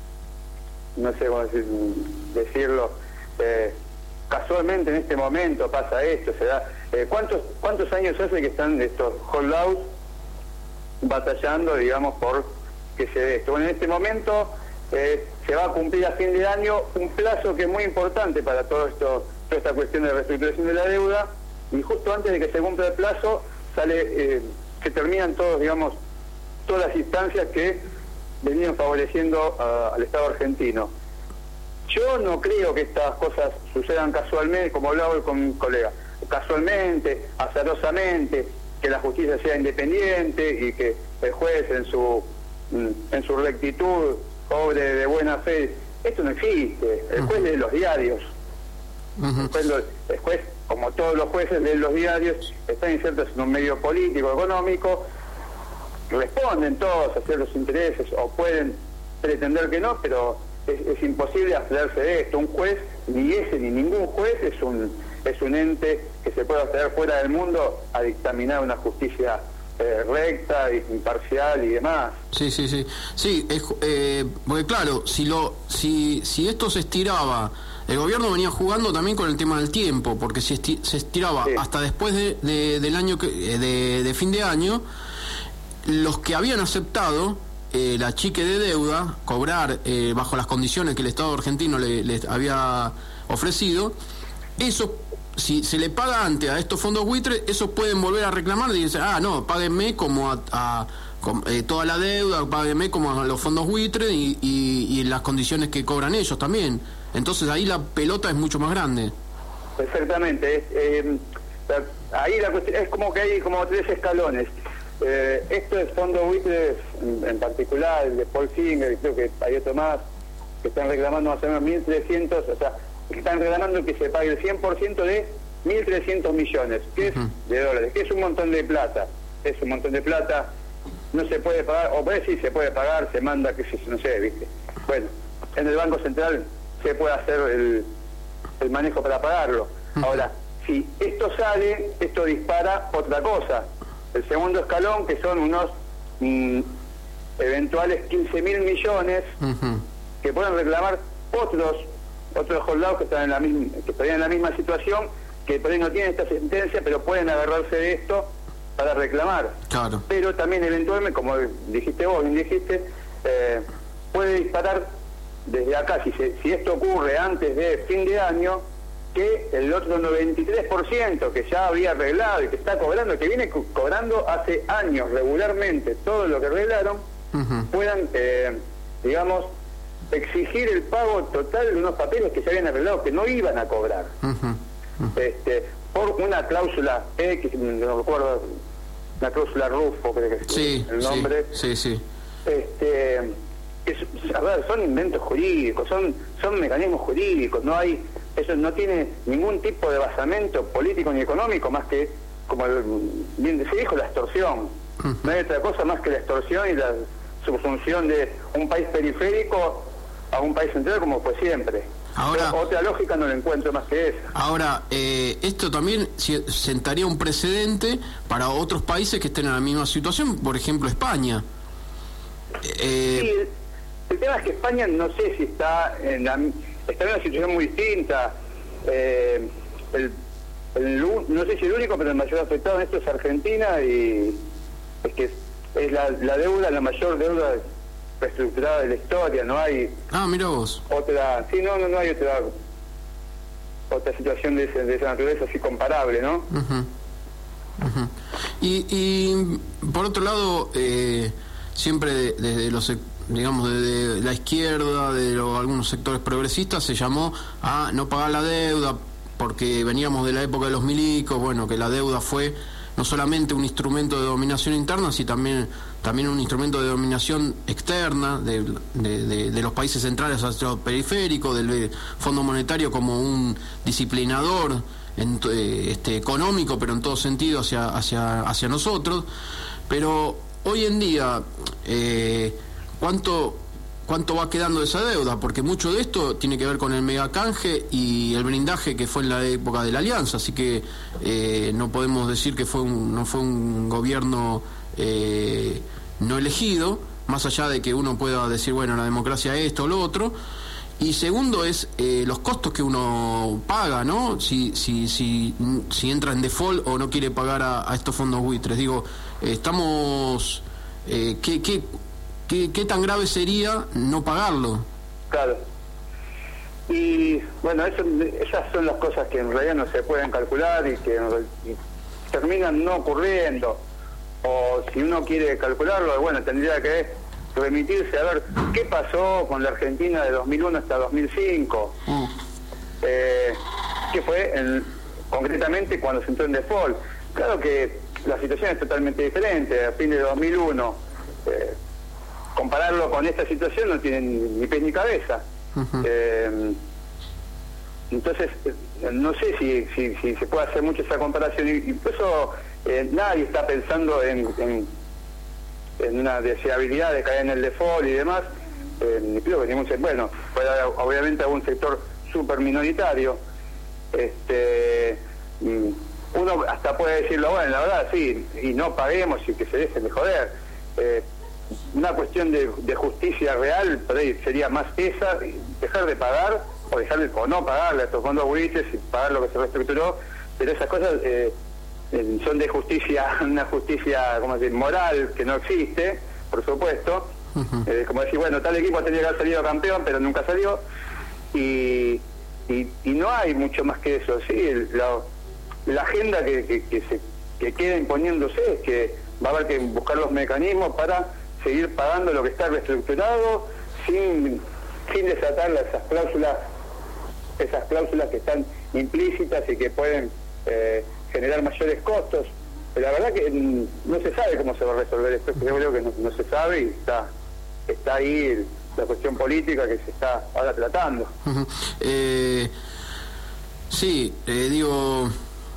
no sé cómo decir, decirlo, eh, casualmente en este momento pasa esto, se da. Eh, ¿cuántos, ¿Cuántos años hace que están estos holdouts batallando, digamos, por que se dé esto? Bueno, en este momento eh, se va a cumplir a fin de año un plazo que es muy importante para todo esto, toda esta cuestión de reestructuración de la deuda, y justo antes de que se cumpla el plazo sale, eh, se terminan todos, digamos, todas las instancias que venían favoreciendo a, al Estado argentino. Yo no creo que estas cosas sucedan casualmente, como hablaba con mi colega, casualmente, azarosamente, que la justicia sea independiente y que el juez en su en su rectitud obre de buena fe. Esto no existe. El juez lee los diarios. Uh-huh. el, juez, el juez, como todos los jueces, lee los diarios, están insertos en un medio político, económico, responden todos a ciertos intereses o pueden pretender que no, pero es, es imposible abstraerse de esto. Un juez, ni ese ni ningún juez, es un es un ente que se puede abstraer fuera del mundo a dictaminar una justicia eh, recta, imparcial y demás. Sí, sí, sí. Sí, es, eh, porque claro, si lo si si esto se estiraba, el gobierno venía jugando también con el tema del tiempo, porque si esti se estiraba sí. hasta después de, de, del año que, de, de fin de año, los que habían aceptado eh, la chique de deuda, cobrar eh, bajo las condiciones que el Estado argentino le, les había ofrecido, eso, si se le paga antes a estos fondos buitres, esos pueden volver a reclamar y decir, ah, no, páguenme como a, a con, eh, toda la deuda, páguenme como a los fondos buitres y, y, y las condiciones que cobran ellos también. Entonces ahí la pelota es mucho más grande. Exactamente. Es, eh, ahí la cuestión es como que hay como tres escalones. Eh, esto es fondos buitres, en, en particular el de Paul Singer, y creo que hay otro más, que están reclamando más o menos mil trescientos, o sea, están reclamando que se pague el cien por ciento de mil trescientos millones, que es de dólares, que es un montón de plata, es un montón de plata, no se puede pagar, o puede sí se puede pagar, se manda, que se, no sé, viste. Bueno, en el Banco Central se puede hacer el, el manejo para pagarlo. Ahora, si esto sale, esto dispara otra cosa, el segundo escalón, que son unos mm, eventuales quince mil millones uh-huh. que pueden reclamar otros otros holdouts que están en la misma, que estarían en la misma situación, que por ahí no tienen esta sentencia, pero pueden agarrarse de esto para reclamar. Claro. Pero también eventualmente, como dijiste vos, bien dijiste, eh, puede disparar desde acá, si, se, si esto ocurre antes de fin de año, que el otro noventa y tres por ciento que ya había arreglado y que está cobrando, que viene co cobrando hace años regularmente todo lo que arreglaron, uh-huh. puedan, eh, digamos, exigir el pago total de unos papeles que se habían arreglado que no iban a cobrar. Uh-huh. Uh-huh. este por una cláusula X, no recuerdo, una cláusula Rufo, creo que es sí, el nombre. Sí, sí, sí. Este, es, a ver, son inventos jurídicos, son son mecanismos jurídicos, no hay, eso no tiene ningún tipo de basamento político ni económico más que, como el, bien se dijo, la extorsión. Uh-huh. No hay otra cosa más que la extorsión y la subsunción de un país periférico a un país central como fue siempre. Ahora, pero otra lógica no la encuentro más que esa. Ahora, eh, esto también sentaría un precedente para otros países que estén en la misma situación, por ejemplo España. Eh, sí, el, el tema es que España no sé si está en, la, está en una situación muy distinta. Eh, el, el, no sé si el único, pero el mayor afectado en esto es Argentina, y es que es la, la deuda, la mayor deuda reestructurada de la historia, no hay ah mira vos otra, sí, no, no, no hay otra otra situación de, ese, de esa naturaleza así comparable, ¿no? Uh-huh. Uh-huh. Y, y por otro lado, eh, siempre desde de los digamos desde de la izquierda, de lo, algunos sectores progresistas, se llamó a no pagar la deuda porque veníamos de la época de los milicos, bueno, que la deuda fue no solamente un instrumento de dominación interna, sino también, también un instrumento de dominación externa de, de, de, de los países centrales hacia los periféricos, del Fondo Monetario como un disciplinador en, eh, este, económico, pero en todo sentido hacia, hacia, hacia nosotros. Pero hoy en día, eh, ¿cuánto... ¿Cuánto va quedando de esa deuda? Porque mucho de esto tiene que ver con el megacanje y el blindaje que fue en la época de la Alianza, así que eh, no podemos decir que fue un, no fue un gobierno eh, no elegido, más allá de que uno pueda decir, bueno, la democracia es esto o lo otro. Y segundo es eh, los costos que uno paga, ¿no? Si, si, si, si entra en default o no quiere pagar a, a estos fondos buitres. Digo, eh, estamos... Eh, ¿qué, qué ¿Qué, ¿Qué tan grave sería no pagarlo? Claro. Y bueno, eso, esas son las cosas que en realidad no se pueden calcular y que y terminan no ocurriendo. O si uno quiere calcularlo, bueno, tendría que remitirse a ver qué pasó con la Argentina de dos mil uno hasta dos mil cinco. Mm. Eh, ¿Qué fue en, concretamente cuando se entró en default? Claro que la situación es totalmente diferente. A fin de dos mil uno... Eh, compararlo con esta situación no tiene ni pies ni cabeza. Uh-huh. eh, entonces no sé si, si, si se puede hacer mucho esa comparación, y por eso eh, nadie está pensando en, en, en una deseabilidad de caer en el default y demás. Eh, creo que ningún, bueno, fuera obviamente algún sector súper minoritario, este uno hasta puede decirlo, bueno, la verdad sí, y no paguemos y que se dejen de joder. eh, Una cuestión de, de justicia real, por ahí sería más esa, dejar de pagar o dejar de, o no pagarle a estos fondos buitres y pagar lo que se reestructuró, pero esas cosas eh, eh, son de justicia, una justicia, ¿cómo decir?, moral, que no existe, por supuesto. Uh-huh. eh, como decir, bueno, tal equipo tenía que haber salido campeón, pero nunca salió, y, y, y no hay mucho más que eso, sí, el, la, la agenda que, que, que, se, que queda imponiéndose es que va a haber que buscar los mecanismos para seguir pagando lo que está reestructurado sin sin desatar esas cláusulas esas cláusulas que están implícitas y que pueden eh, generar mayores costos. Pero la verdad que no se sabe cómo se va a resolver esto, yo creo que no, no se sabe, y está está ahí la cuestión política que se está ahora tratando. Uh-huh. eh, sí, eh, digo...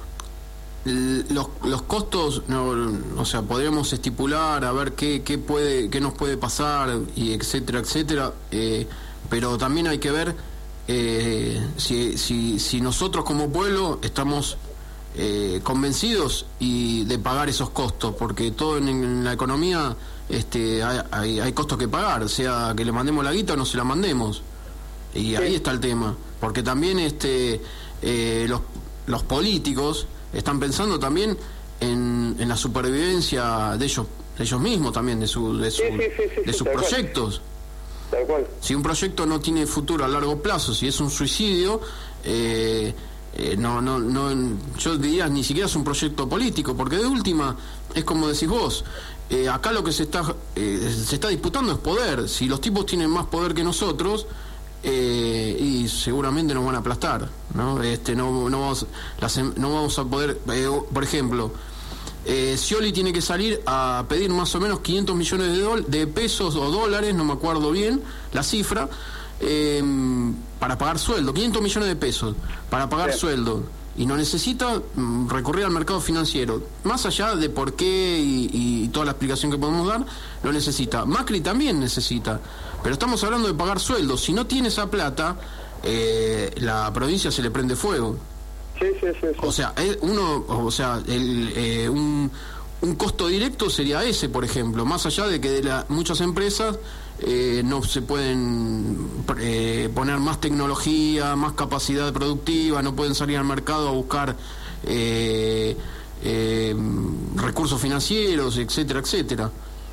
Los, los costos, no, o sea, podríamos estipular a ver qué, qué puede, qué nos puede pasar, y etcétera, etcétera, eh, pero también hay que ver eh, si, si, si nosotros como pueblo estamos eh, convencidos y de pagar esos costos, porque todo en, en la economía este, hay, hay, hay costos que pagar, sea que le mandemos la guita o no se la mandemos, y ahí está el tema, porque también este eh, los, los políticos están pensando también en, en la supervivencia de ellos de ellos mismos también, de, su, de, su, sí, sí, sí, sí, de sí, sus tal proyectos. Tal cual. Si un proyecto no tiene futuro a largo plazo, si es un suicidio, eh, eh, no, no, no, yo diría ni siquiera es un proyecto político, porque de última es como decís vos, eh, acá lo que se está eh, se está disputando es poder. Si los tipos tienen más poder que nosotros, Eh, y seguramente nos van a aplastar, ¿no? Este, no, no, vamos, las, no vamos a poder, eh, por ejemplo, eh, Scioli tiene que salir a pedir más o menos quinientos millones de, do, de pesos o dólares, no me acuerdo bien la cifra, eh, para pagar sueldo, quinientos millones de pesos para pagar sí. sueldo, y no necesita mm, recurrir al mercado financiero, más allá de por qué y, y toda la explicación que podemos dar, lo necesita. Macri también necesita, pero estamos hablando de pagar sueldos. Si no tiene esa plata, eh, la provincia se le prende fuego. Sí, sí, sí, sí. O sea, uno, o sea, el, eh, un, un costo directo sería ese, por ejemplo, más allá de que de la, muchas empresas eh, no se pueden eh, poner más tecnología, más capacidad productiva, no pueden salir al mercado a buscar eh, eh, recursos financieros, etcétera, etcétera.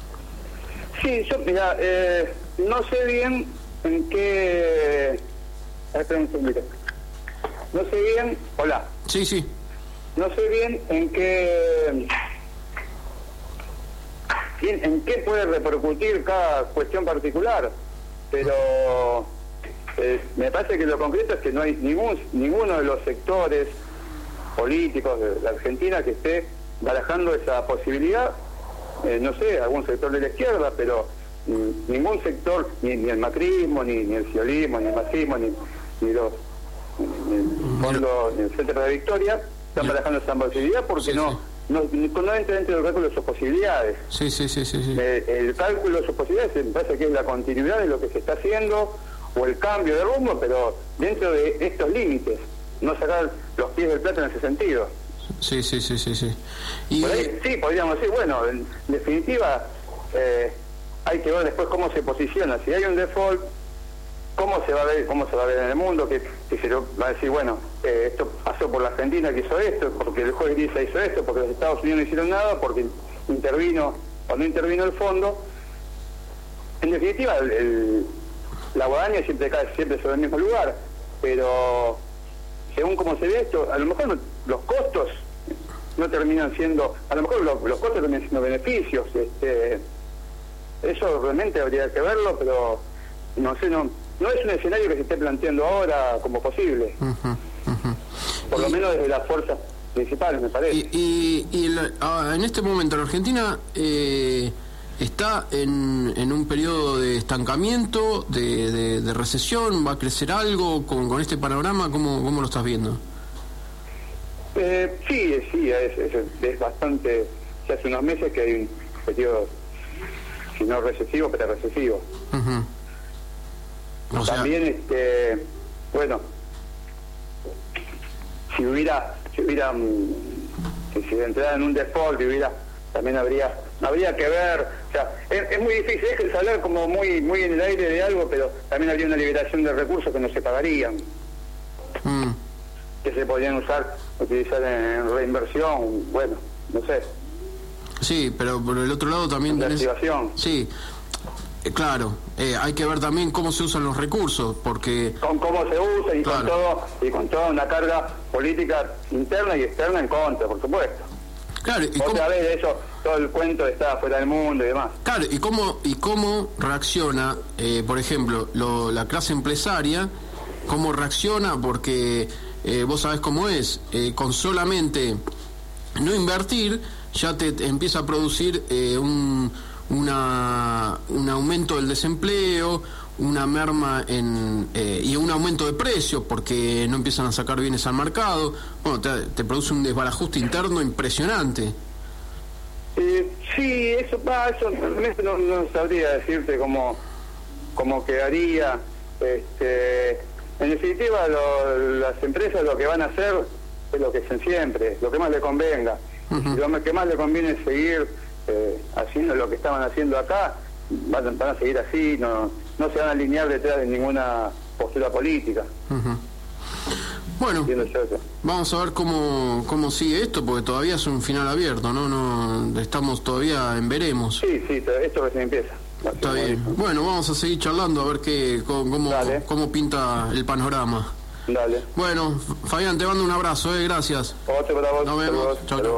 Sí, yo, mira, eh, no sé bien en qué... Espera un segundito. no sé bien, hola. Sí, sí. No sé bien en qué, en, en qué puede repercutir cada cuestión particular, pero eh, me parece que lo concreto es que no hay ningún ninguno de los sectores políticos de la Argentina que esté barajando esa posibilidad. Eh, no sé, algún sector de la izquierda, pero mm, ningún sector, ni, ni el macrismo, ni, ni el ciolismo, ni el masismo, ni, ni los ni el fondo, ni el Centro de Victoria están barajando esa posibilidad porque sí, no, sí. No, no entra dentro del cálculo de sus posibilidades. Sí, sí, sí, sí, sí. Eh, el cálculo de sus posibilidades me parece que es la continuidad de lo que se está haciendo o el cambio de rumbo, pero dentro de estos límites, no sacar los pies del plato en ese sentido. Sí, sí, sí, sí, sí. Y... Por ahí, sí, podríamos decir, bueno, en definitiva, eh, hay que ver después cómo se posiciona. Si hay un default, cómo se va a ver, cómo se va a ver en el mundo, que, que se va a decir, bueno, eh, esto pasó por la Argentina que hizo esto, porque el juez Grisa hizo esto, porque los Estados Unidos no hicieron nada, porque intervino o no intervino el fondo. En definitiva, el, el, la guadaña siempre cae siempre sobre el mismo lugar, pero según cómo se ve esto, a lo mejor no, los costos no terminan siendo, a lo mejor los, los costos terminan siendo beneficios. Este, eso realmente habría que verlo, pero no sé, no no es un escenario que se esté planteando ahora como posible. Uh-huh, uh-huh. Por lo y, menos desde las fuerzas principales, me parece. Y, y, y la, ah, en este momento la Argentina eh, está en, en un periodo de estancamiento, de, de, de recesión. ¿Va a crecer algo con, con este panorama? ¿Cómo, cómo lo estás viendo? Eh, sí, sí, es, es, es bastante... Ya hace unos meses que hay un periodo, si no recesivo, pero recesivo. Uh-huh. O sea... También, este, bueno, si hubiera, si hubiera, si se entrara en un default, hubiera, también habría, habría que ver, o sea, es, es muy difícil, es que hablar como muy, muy en el aire de algo, pero también habría una liberación de recursos que no se pagarían, mm. que se podrían usar, utilizar en reinversión, bueno, no sé. Sí, pero por el otro lado también tenés... activación. Sí. Claro, eh, hay que ver también cómo se usan los recursos, porque... Con cómo se usa y, claro. con todo, y con toda una carga política interna y externa en contra, por supuesto. Claro, y otra cómo... vez de eso, todo el cuento de estar fuera del mundo y demás. Claro, y cómo, y cómo reacciona, eh, por ejemplo, lo, la clase empresaria, cómo reacciona, porque eh, vos sabés cómo es, eh, con solamente no invertir, ya te, te empieza a producir eh, un... Una, un aumento del desempleo, una merma en eh, y un aumento de precios porque no empiezan a sacar bienes al mercado. Bueno, te, te produce un desbarajuste interno impresionante. Eh, sí, eso va, eso no, no sabría decirte cómo, cómo quedaría. Este, en definitiva, lo, las empresas lo que van a hacer es lo que hacen siempre, lo que más le convenga. Uh-huh. Lo que más le conviene es seguir Eh, haciendo lo que estaban haciendo acá, van, van a seguir así, no no se van a alinear detrás de ninguna postura política. Uh-huh. Bueno, vamos a ver cómo cómo sigue esto, porque todavía es un final abierto, ¿no? no estamos todavía en veremos. Sí, sí, esto recién empieza. Está bien. Bueno, vamos a seguir charlando a ver qué cómo, cómo pinta el panorama. Dale. Bueno, Fabián, te mando un abrazo, eh, gracias. Otro para vos. Nos vemos. Chau, chau.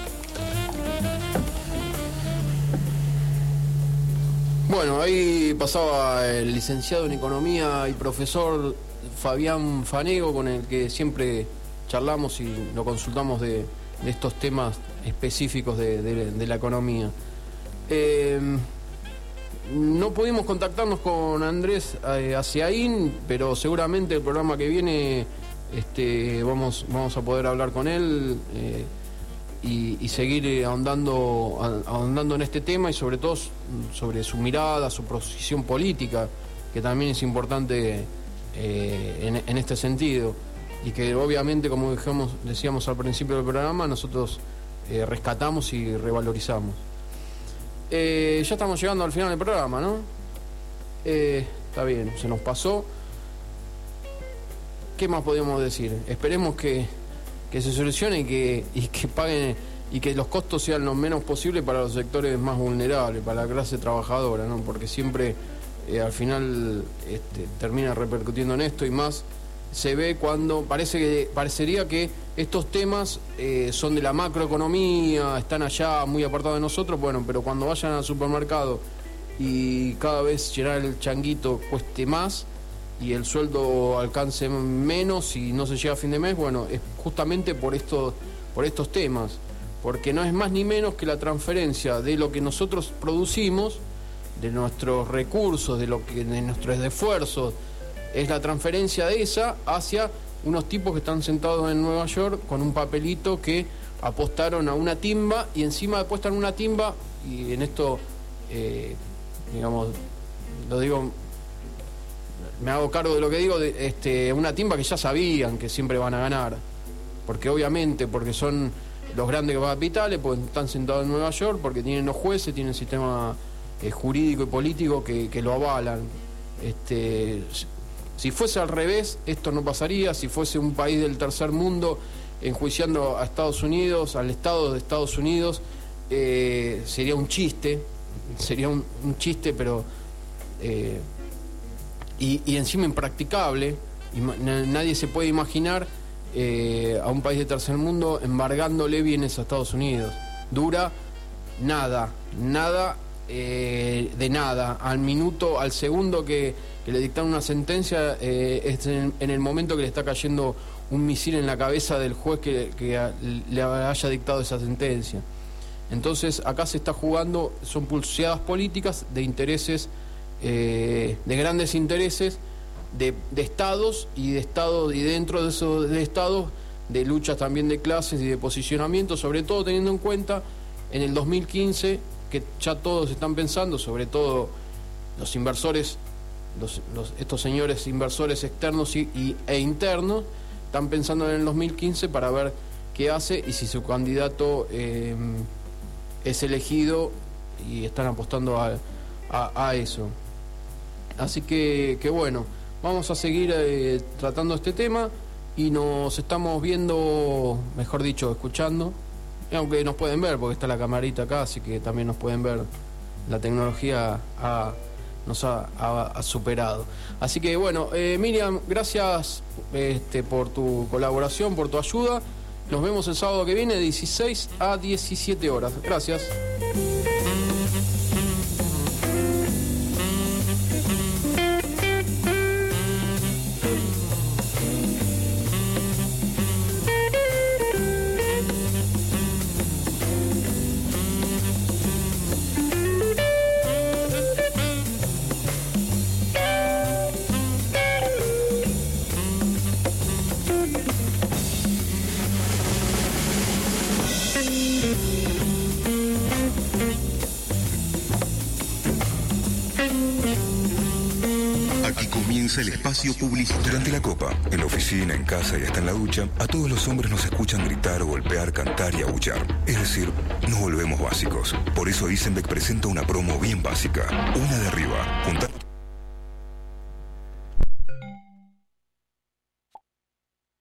Bueno, ahí pasaba el licenciado en Economía y profesor Fabián Fanego, con el que siempre charlamos y lo consultamos de, de estos temas específicos de, de, de la economía. Eh, no pudimos contactarnos con Andrés eh, Aciaín, pero seguramente el programa que viene este, vamos, vamos a poder hablar con él. Eh, Y, y seguir ahondando, ahondando en este tema y sobre todo sobre su mirada, su posición política, que también es importante eh, en, en este sentido, y que obviamente, como dijimos, decíamos al principio del programa, nosotros eh, rescatamos y revalorizamos. Eh, ya estamos llegando al final del programa, ¿no? Eh, está bien, se nos pasó. ¿Qué más podemos decir? Esperemos que que se solucione y que, y que paguen y que los costos sean lo menos posible para los sectores más vulnerables, para la clase trabajadora, ¿no? Porque siempre eh, al final este, termina repercutiendo en esto, y más se ve cuando parece que parecería que estos temas eh, son de la macroeconomía, están allá muy apartados de nosotros, bueno, pero cuando vayan al supermercado y cada vez llenar el changuito cueste más y el sueldo alcance menos y no se llega a fin de mes, bueno, es justamente por estos, por estos temas, porque no es más ni menos que la transferencia de lo que nosotros producimos, de nuestros recursos, de lo que de nuestros esfuerzos, es la transferencia de esa hacia unos tipos que están sentados en Nueva York con un papelito que apostaron a una timba y encima apuestan una timba, y en esto, eh, digamos, lo digo, me hago cargo de lo que digo, de, este, una timba que ya sabían que siempre van a ganar, porque obviamente, porque son los grandes capitales, porque están sentados en Nueva York, porque tienen los jueces, tienen el sistema eh, jurídico y político que, que lo avalan. Este... Si fuese al revés, esto no pasaría. Si fuese un país del tercer mundo enjuiciando a Estados Unidos, al Estado de Estados Unidos, eh, sería un chiste, sería un, un chiste, pero eh, y, y encima impracticable. Y nadie se puede imaginar eh, a un país de tercer mundo embargándole bienes a Estados Unidos. Dura nada, nada eh, de nada. Al minuto, al segundo que que le dictan una sentencia, eh, es en, en el momento que le está cayendo un misil en la cabeza del juez que, que a, le haya dictado esa sentencia. Entonces acá se está jugando, son pulseadas políticas de intereses, eh, de grandes intereses, de, de estados y de estados, y dentro de esos de estados, de luchas también de clases y de posicionamiento, sobre todo teniendo en cuenta en el dos mil quince, que ya todos están pensando, sobre todo los inversores, Los, los, estos señores inversores externos y, y, e internos, están pensando en el dos mil quince para ver qué hace y si su candidato eh, es elegido, y están apostando a, a, a eso. Así que, que bueno, vamos a seguir eh, tratando este tema y nos estamos viendo, mejor dicho, escuchando, aunque nos pueden ver porque está la camarita acá, así que también nos pueden ver. La tecnología ha nos ha, ha, ha superado. Así que bueno, eh, Miriam, gracias este, por tu colaboración, por tu ayuda. Nos vemos el sábado que viene de dieciséis a diecisiete horas. Gracias. El espacio publicitario. Durante la copa, en la oficina, en casa y hasta en la ducha, a todos los hombres nos escuchan gritar, golpear, cantar y aullar. Es decir, nos volvemos básicos. Por eso Isenbeck presenta una promo bien básica. Una de arriba. Junta